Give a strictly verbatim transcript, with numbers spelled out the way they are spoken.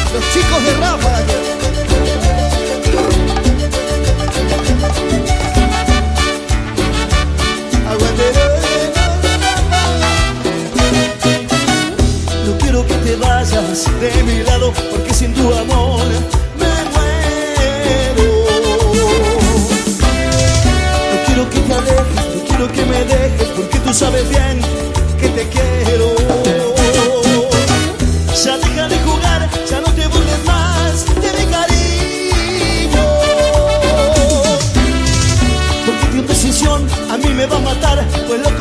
Los chicos de Ráfaga. No quiero que te vayas de mi lado, porque sin tu amor me muero. No quiero que te alejes, no quiero que me dejes, porque tú sabes bien que te quiero. Ya deja de jugar, ya no te burles más de mi cariño, porque tu indecisión a mí me va a matar, pues lo